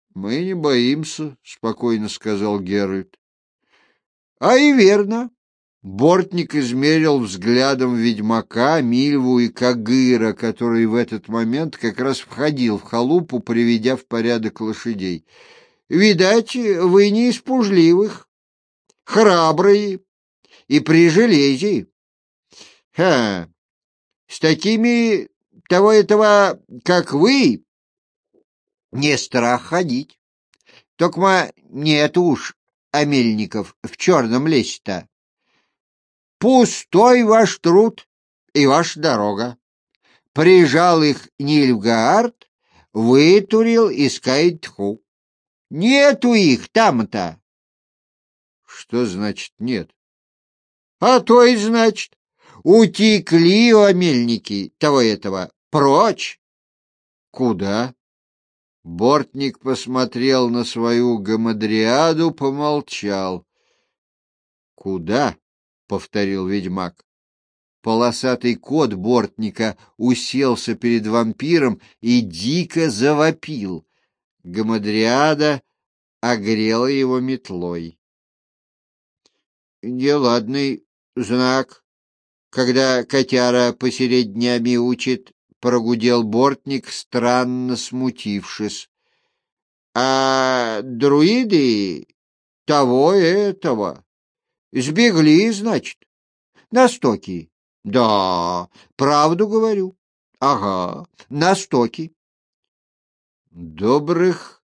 — Мы не боимся, — спокойно сказал Геральт. — А и верно. Бортник измерил взглядом ведьмака, Мильву и Кагыра, который в этот момент как раз входил в халупу, приведя в порядок лошадей. — Видать, вы не из пужливых, храбрые и при железе. Ха! С такими того, как вы, не страх ходить. Токма нет уж омельников в черном лесе-то. Пустой ваш труд и ваша дорога. Прижал их Нильфгаард, вытурил из Каэдху. Нету их там-то. Что значит нет? А то и значит. Утекли омельники того прочь. Куда? Бортник посмотрел на свою гамадриаду, помолчал. Куда? — повторил ведьмак. Полосатый кот Бортника уселся перед вампиром и дико завопил. Гамадриада огрела его метлой. — Неладный знак, когда котяра посередь дня мяучит, — прогудел Бортник, странно смутившись. — А друиды этого сбегли, значит, на стоки. Да, правду говорю. Ага, на стоки. Добрых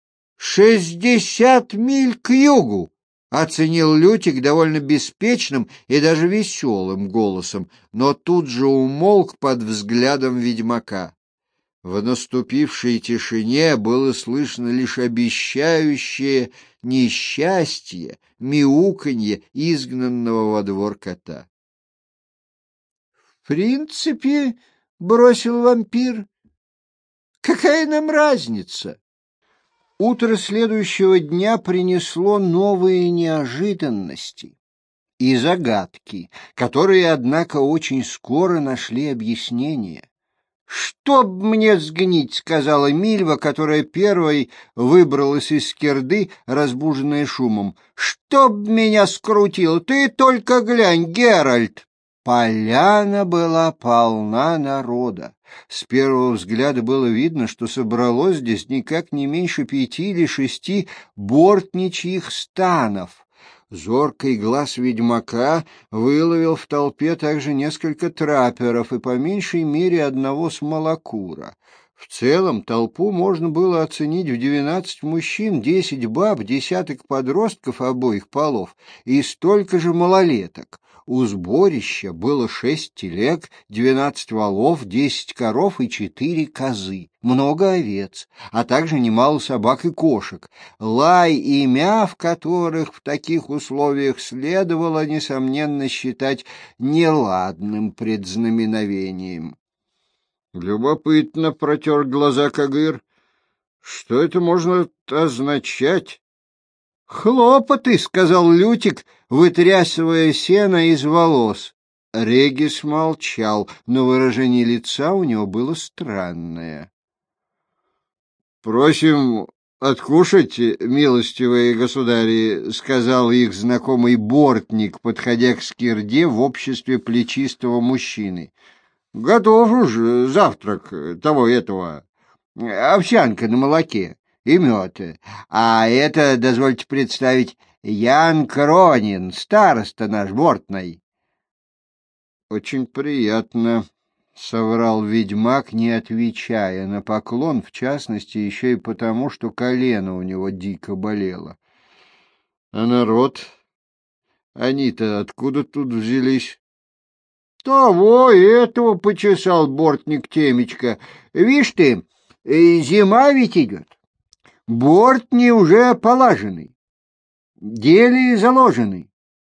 60 миль к югу, оценил Лютик довольно беспечным и даже веселым голосом, но тут же умолк под взглядом ведьмака. В наступившей тишине было слышно лишь обещающее несчастье, мяуканье изгнанного во двор кота. — В принципе, — бросил вампир, — какая нам разница? Утро следующего дня принесло новые неожиданности и загадки, которые, однако, очень скоро нашли объяснение. «Чтоб мне сгнить», — сказала Мильва, которая первой выбралась из скирды, разбуженная шумом. «Чтоб меня скрутил! Ты только глянь, Геральт!» Поляна была полна народа. С первого взгляда было видно, что собралось здесь никак не меньше 5 или 6 бортничьих станов. Зоркий глаз ведьмака выловил в толпе также несколько траперов и по меньшей мере одного смолокура. В целом толпу можно было оценить в 12 мужчин, 10 баб, десяток подростков обоих полов и столько же малолеток. У сборища было 6 телег, 12 волов, 10 коров и 4 козы, много овец, а также немало собак и кошек, лай и мяв которых в таких условиях следовало, несомненно, считать неладным предзнаменовением. Любопытно, — протер глаза Кагыр, — что это может означать? — Хлопоты, — сказал Лютик, вытрясывая сено из волос. Регис молчал, но выражение лица у него было странное. — Просим откушать, милостивые государи, — сказал их знакомый бортник, подходя к скирде в обществе плечистого мужчины. — Готов уж завтрак этого, овсянка на молоке и мед. А это, дозвольте представить, Ян Кронин, староста наш бортный. — Очень приятно, — соврал ведьмак, не отвечая на поклон, в частности, еще и потому, что колено у него дико болело. — А народ? Они-то откуда тут взялись? — Того и этого, — почесал бортник темечко. — Вишь ты, зима ведь идет. Бортни уже полажены, дели заложены,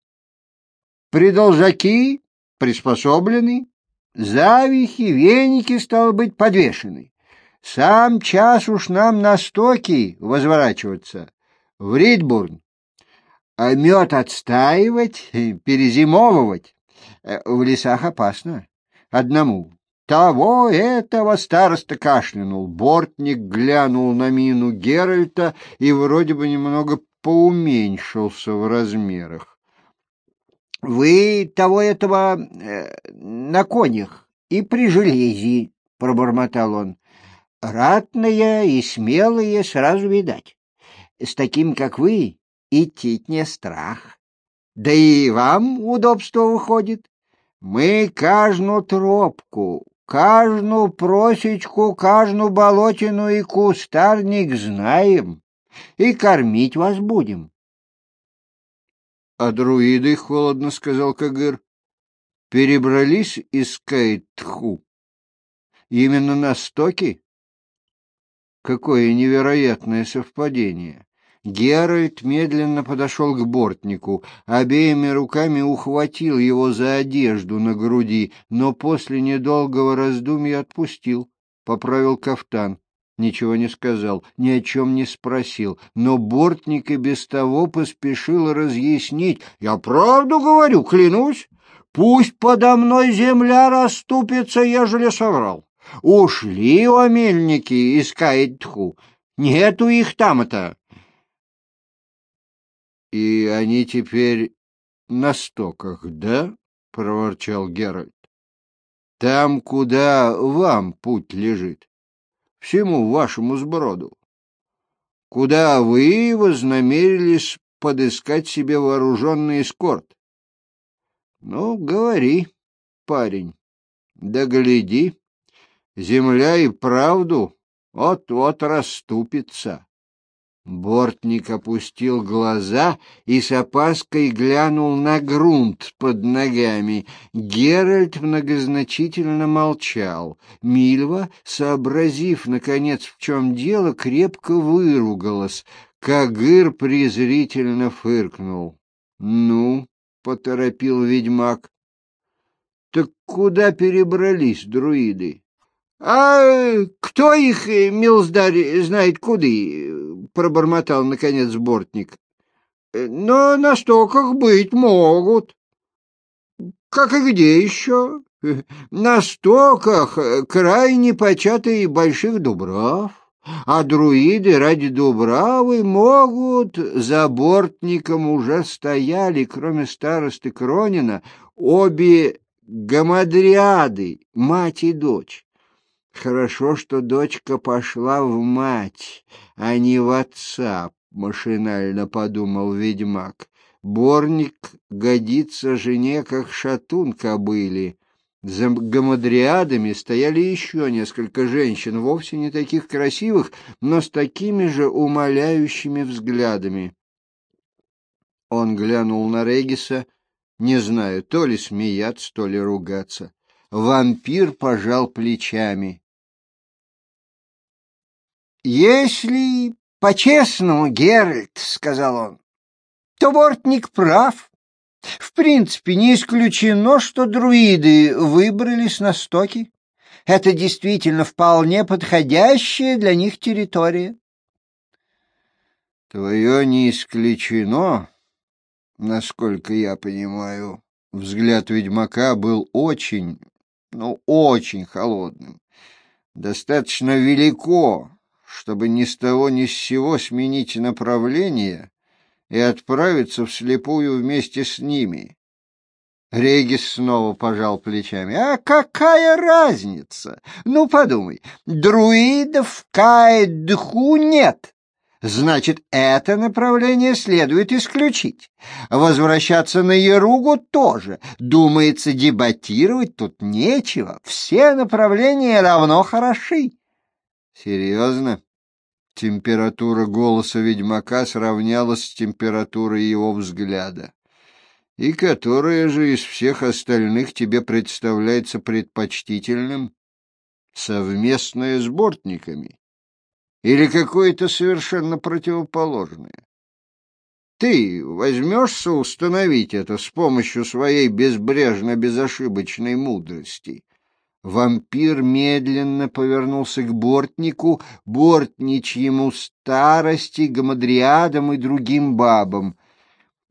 придолжаки приспособлены, завихи, веники, стало быть, подвешены. Сам час уж нам на стоки возворачиваться, в Ридбурн, а мед отстаивать, перезимовывать. В лесах опасно, одному. того этого староста кашлянул. Бортник глянул на мину Геральта и вроде бы немного поуменьшился в размерах. — Вы того этого на конях и при железе, — пробормотал он. — Ратные и смелые сразу видать. С таким, как вы, идти не страх. Да и вам удобство выходит. Мы каждую тропку, каждую просечку, каждую болотину и кустарник знаем, и кормить вас будем. — А друиды, — холодно сказал Кагыр, — перебрались из Каитху именно на стоки? Какое невероятное совпадение! Геральт медленно подошел к бортнику, обеими руками ухватил его за одежду на груди, но после недолгого раздумья отпустил, поправил кафтан. Ничего не сказал, ни о чем не спросил, но бортник и без того поспешил разъяснить. «Я правду говорю, клянусь, пусть подо мной земля расступится, ежели соврал. Ушли омельники из Каитху, нету их там-то». — И они теперь на стоках, да? — проворчал Геральт. — Там, куда вам путь лежит, всему вашему сброду. Куда вы вознамерились подыскать себе вооруженный эскорт? Ну, говори, парень, да гляди, земля и правду вот-вот расступится. Бортник опустил глаза и с опаской глянул на грунт под ногами. Геральт многозначительно молчал. Мильва, сообразив, наконец, в чем дело, крепко выругалась. Кагыр презрительно фыркнул. — Ну, — поторопил ведьмак, — так куда перебрались друиды? — А кто их, милздарь, знает куды? — пробормотал, наконец, бортник. — Но на стоках быть могут. — Как и где еще? — На стоках крайне початые больших дубрав, а друиды ради дубравы могут... За бортником уже стояли, кроме старосты Кронина, обе гамадриады, мать и дочь. Хорошо, что дочка пошла в мать, а не в отца, машинально подумал ведьмак. Борник годится жене, как шатун кобыли. За гамадриадами стояли еще несколько женщин, вовсе не таких красивых, но с такими же умоляющими взглядами. Он глянул на Региса, не знаю, то ли смеяться, то ли ругаться. Вампир пожал плечами. — Если по-честному, Геральт, — сказал он, — то бортник прав. В принципе, не исключено, что друиды выбрались на стоки. Это действительно вполне подходящая для них территория. — Твое не исключено, насколько я понимаю. Взгляд ведьмака был очень холодным. Достаточно велико, чтобы ни с того ни с сего сменить направление и отправиться вслепую вместе с ними. Регис снова пожал плечами. — А какая разница? Ну, подумай, друидов в Каэдху нет. Значит, это направление следует исключить. Возвращаться на Яругу тоже. Думается, дебатировать тут нечего. Все направления равно хороши. Серьезно? Температура голоса ведьмака сравнялась с температурой его взгляда. И которая же из всех остальных тебе представляется предпочтительным? Совместная с бортниками? Или какое-то совершенно противоположное? Ты возьмешься установить это с помощью своей безбрежно-безошибочной мудрости? Вампир медленно повернулся к бортнику, бортничьему старости, гамадриадам и другим бабам.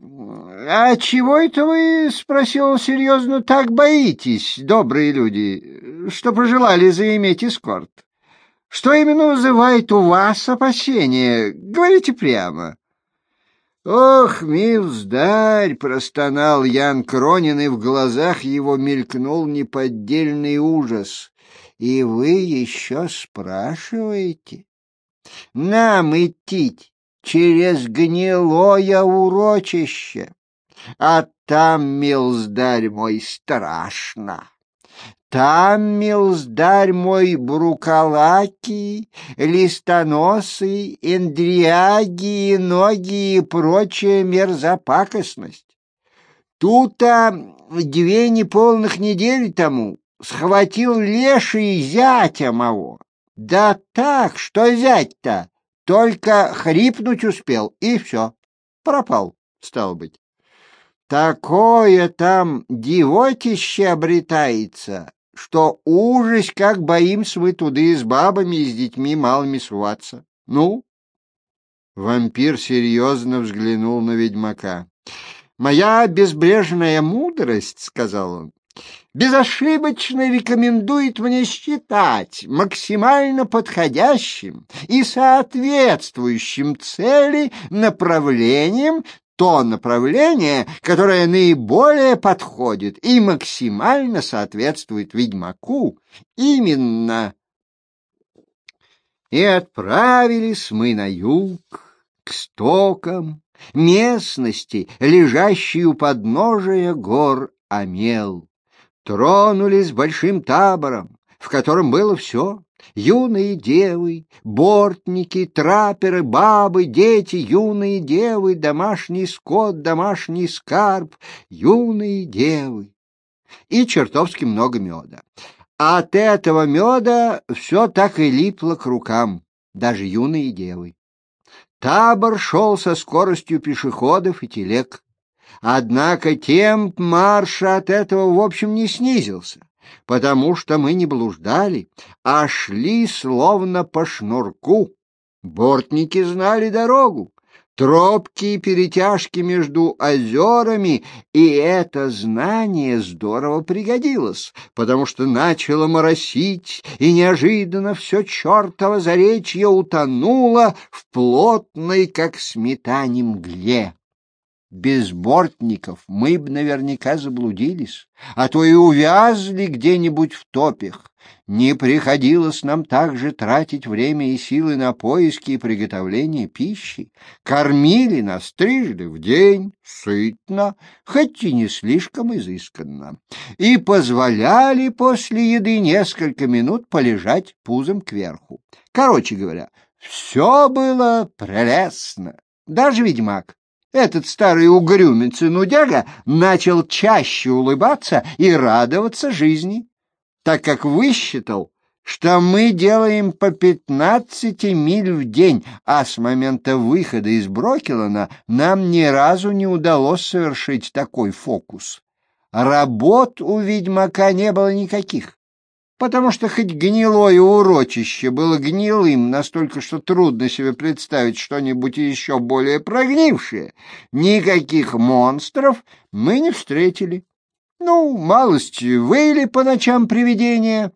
«А чего это вы, — спросил он серьезно, — так боитесь, добрые люди, что пожелали заиметь эскорт? Что именно вызывает у вас опасения? Говорите прямо». «Ох, милздарь!» — простонал Ян Кронин, и в глазах его мелькнул неподдельный ужас. «И вы еще спрашиваете? Нам идти через гнилое урочище, а там, милздарь мой, страшно. Там, милздарь мой, бруколаки, листоносый, эндряги, ноги и прочая мерзопакостность. Тут-то 2 неполных недели тому схватил леший зятя моего. Да так, что зять-то только хрипнуть успел, и все, пропал, стал быть. Такое там девотище обретается, что ужас, как боимся мы туды с бабами и с детьми малыми суваться. Ну?» Вампир серьезно взглянул на ведьмака. «Моя безбрежная мудрость, — сказал он, — безошибочно рекомендует мне считать максимально подходящим и соответствующим цели направлением то направление, которое наиболее подходит и максимально соответствует ведьмаку. Именно. И отправились мы на юг, к стокам местности, лежащей у подножия гор Амел. Тронулись большим табором, в котором было все: юные девы, бортники, траперы, бабы, дети, юные девы, домашний скот, домашний скарб, юные девы. И чертовски много меда. А от этого меда все так и липло к рукам, даже юные девы. Табор шел со скоростью пешеходов и телег. Однако темп марша от этого в общем не снизился, потому что мы не блуждали, а шли словно по шнурку. Бортники знали дорогу, тропки и перетяжки между озерами, и это знание здорово пригодилось, потому что начало моросить, и неожиданно все чертово заречье утонуло в плотной, как сметане, мгле. Без бортников мы б наверняка заблудились, а то и увязли где-нибудь в топях. Не приходилось нам также тратить время и силы на поиски и приготовление пищи. Кормили нас 3 раза в день, сытно, хоть и не слишком изысканно, и позволяли после еды несколько минут полежать пузом кверху. Короче говоря, все было прелестно. Даже ведьмак, этот старый угрюмец и нудяга, начал чаще улыбаться и радоваться жизни, так как высчитал, что мы делаем по 15 миль в день, а с момента выхода из Брокелана нам ни разу не удалось совершить такой фокус. Работ у ведьмака не было никаких, потому что хоть гнилое урочище было гнилым настолько, что трудно себе представить что-нибудь еще более прогнившее, никаких монстров мы не встретили. Ну, малость выли по ночам привидения,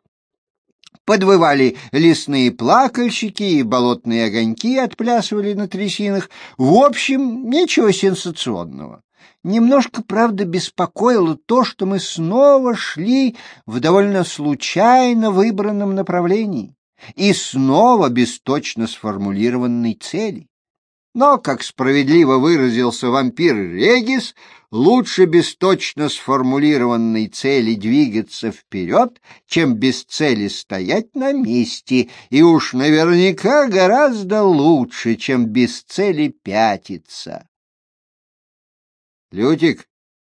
подвывали лесные плакальщики, и болотные огоньки отплясывали на трясинах. В общем, ничего сенсационного. Немножко, правда, беспокоило то, что мы снова шли в довольно случайно выбранном направлении и снова без точно сформулированной цели. Но, как справедливо выразился вампир Регис, лучше без точно сформулированной цели двигаться вперед, чем без цели стоять на месте, и уж наверняка гораздо лучше, чем без цели пятиться. Лютик,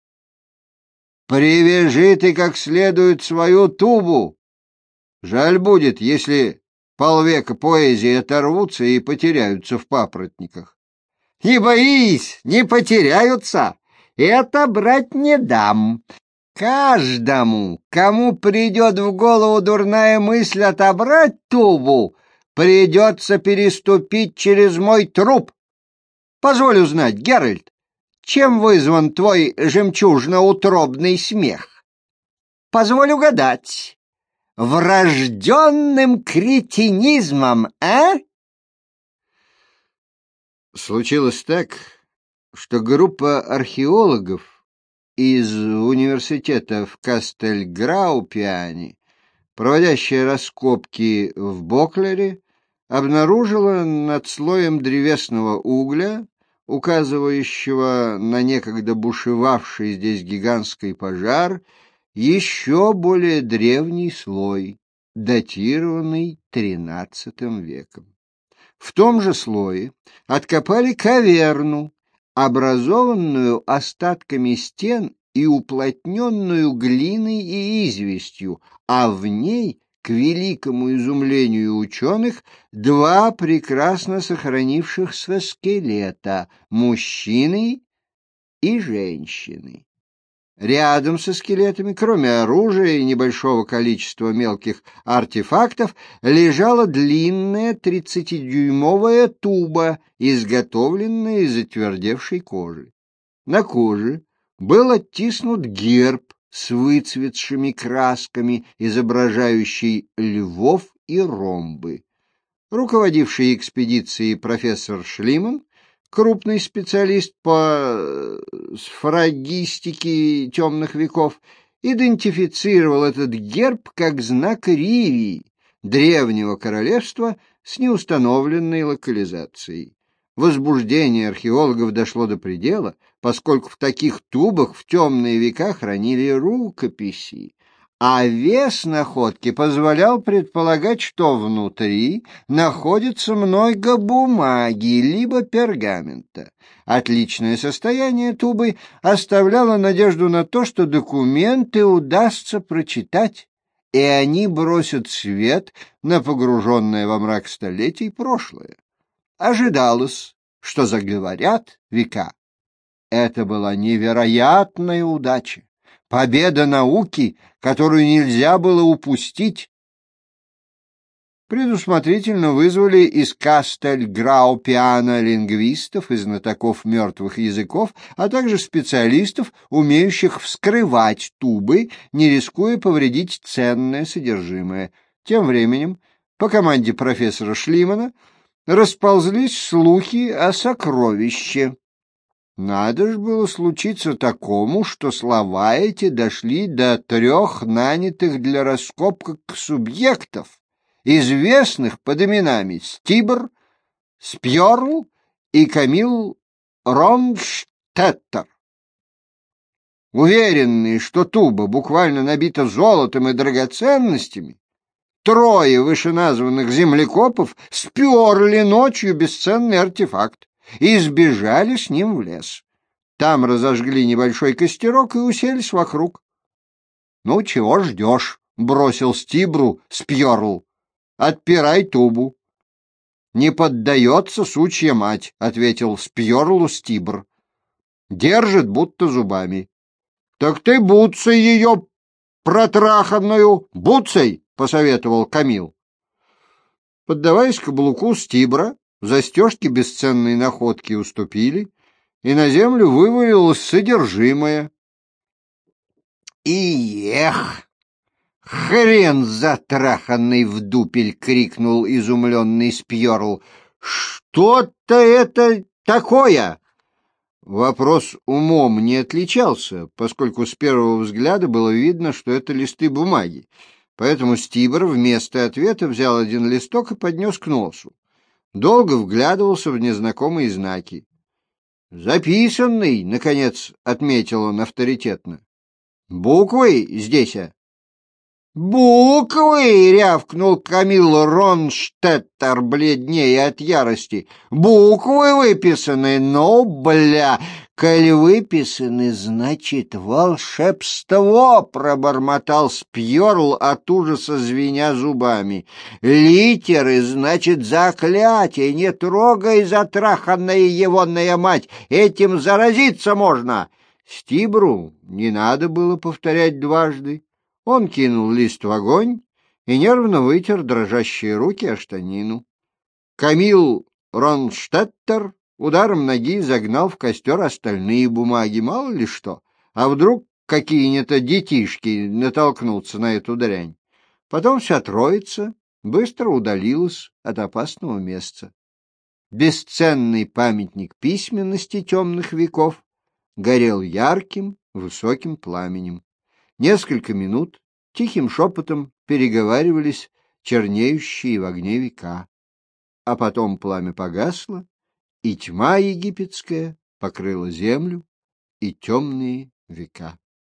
привяжи ты как следует свою тубу. Жаль будет, если полвека поэзии оторвутся и потеряются в папоротниках. Не боись, не потеряются. Это брать не дам. Каждому, кому придет в голову дурная мысль отобрать тубу, придется переступить через мой труп. Позволь узнать, Геральт, чем вызван твой жемчужно-утробный смех? Позволь угадать. Врожденным кретинизмом, а? Случилось так, что группа археологов из университета в Кастельграупиане, проводящая раскопки в Боклере, обнаружила над слоем древесного угля, указывающего на некогда бушевавший здесь гигантский пожар, еще более древний слой, датированный XIII веком. В том же слое откопали каверну, образованную остатками стен и уплотненную глиной и известью, а в ней, к великому изумлению ученых, два прекрасно сохранившихся скелета – мужчины и женщины. Рядом со скелетами, кроме оружия и небольшого количества мелких артефактов, лежала длинная 30-дюймовая туба, изготовленная из затвердевшей кожи. На коже был оттиснут герб с выцветшими красками, изображающий львов и ромбы. Руководивший экспедицией профессор Шлиман, крупный специалист по сфрагистике темных веков, идентифицировал этот герб как знак Ривии, древнего королевства с неустановленной локализацией. Возбуждение археологов дошло до предела, поскольку в таких тубах в темные века хранили рукописи, а вес находки позволял предполагать, что внутри находится много бумаги либо пергамента. Отличное состояние тубы оставляло надежду на то, что документы удастся прочитать, и они бросят свет на погруженное во мрак столетий прошлое. Ожидалось, что заговорят века. Это была невероятная удача. Победа науки, которую нельзя было упустить. Предусмотрительно вызвали из Кастельграупиана лингвистов и знатоков мертвых языков, а также специалистов, умеющих вскрывать тубы, не рискуя повредить ценное содержимое. Тем временем, по команде профессора Шлимана, расползлись слухи о сокровище. Надо ж было случиться такому, что слова эти дошли до 3 нанятых для раскопок субъектов, известных под именами Стибр, Спьерл и Камил Ронштеттер. Уверенные, что туба буквально набита золотом и драгоценностями, 3 вышеназванных землекопов сперли ночью бесценный артефакт и сбежали с ним в лес. Там разожгли небольшой костерок и уселись вокруг. — Ну, чего ждешь? — бросил Стибру Спьерл. — Отпирай тубу. — Не поддается сучья мать, — ответил Спьерлу Стибр. — Держит будто зубами. — Так ты буцай ее протраханную, буцай, — посоветовал Камил. Поддаваясь каблуку Стибра, застежки бесценной находки уступили, и на землю вывалилось содержимое. И эх! Хрен затраханный в дупель! — крикнул изумленный Спьерл. — Что-то это такое! Вопрос умом не отличался, поскольку с первого взгляда было видно, что это листы бумаги. Поэтому Стибр вместо ответа взял один листок и поднес к носу. Долго вглядывался в незнакомые знаки. «Записанный», — наконец отметил он авторитетно. «Буквы здесь, а?» «Буквы!» — рявкнул Камил Ронштеттер, бледнее от ярости. «Буквы выписаны, ну, бля! Коль выписаны, значит, волшебство!» — пробормотал Спьерл от ужаса, звеня зубами. «Литеры, значит, заклятие! Не трогай, затраханная егоная мать! Этим заразиться можно!» Стибру не надо было повторять дважды. Он кинул лист в огонь и нервно вытер дрожащие руки о штанину. Камил Ронштеттер ударом ноги загнал в костер остальные бумаги, мало ли что. А вдруг какие-нибудь детишки натолкнутся на эту дрянь? Потом вся троица быстро удалилась от опасного места. Бесценный памятник письменности темных веков горел ярким, высоким пламенем. Несколько минут тихим шепотом переговаривались чернеющие в огне века. А потом пламя погасло, и тьма египетская покрыла землю и темные века.